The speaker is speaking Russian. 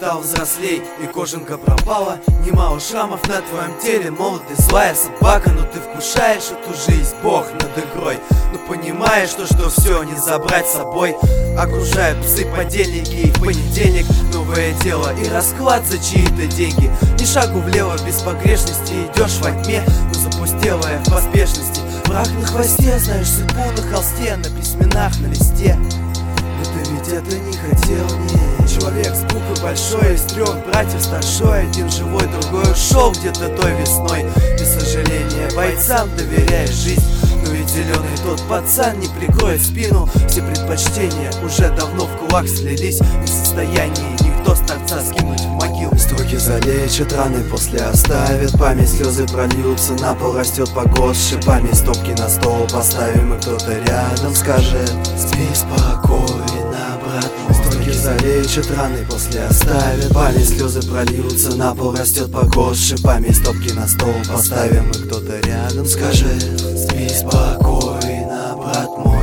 стал взрослей, и кожанка пропала. Немало шрамов на твоем теле, мол, ты злая собака. Но ты вкушаешь эту жизнь, Бог над игрой. Но понимаешь, что все не забрать с собой. Окружают псы-подельники, и в понедельник новое дело и расклад за чьи-то деньги. Ни шагу влево без погрешности, идешь во тьме, но запустелая в поспешности. Враг на хвосте, знаешь судьбу на холсте, на письменах, на листе. Но ты ведь это не хотел, не. Человек с буквы большой, из 3 братьев старшой. Один живой, другой ушел где-то той весной. Без сожаления бойцам доверяешь жизнь. Но ведь зеленый тот пацан не прикроет спину. Все предпочтения уже давно в кулак слились. Не в состоянии никто с торца скинуть в могилу. Строки залечат раны, после оставят память. Слезы прольются, на пол растет погост с шипами. Стопки на стол поставим, и кто-то рядом скажет: спи спокойно, брат мой. Строки залечат раны, после оставят память. Слезы прольются, на пол растет погост с шипами. Стопки на стол поставим, и кто-то рядом скажет: спи спокойно, брат мой.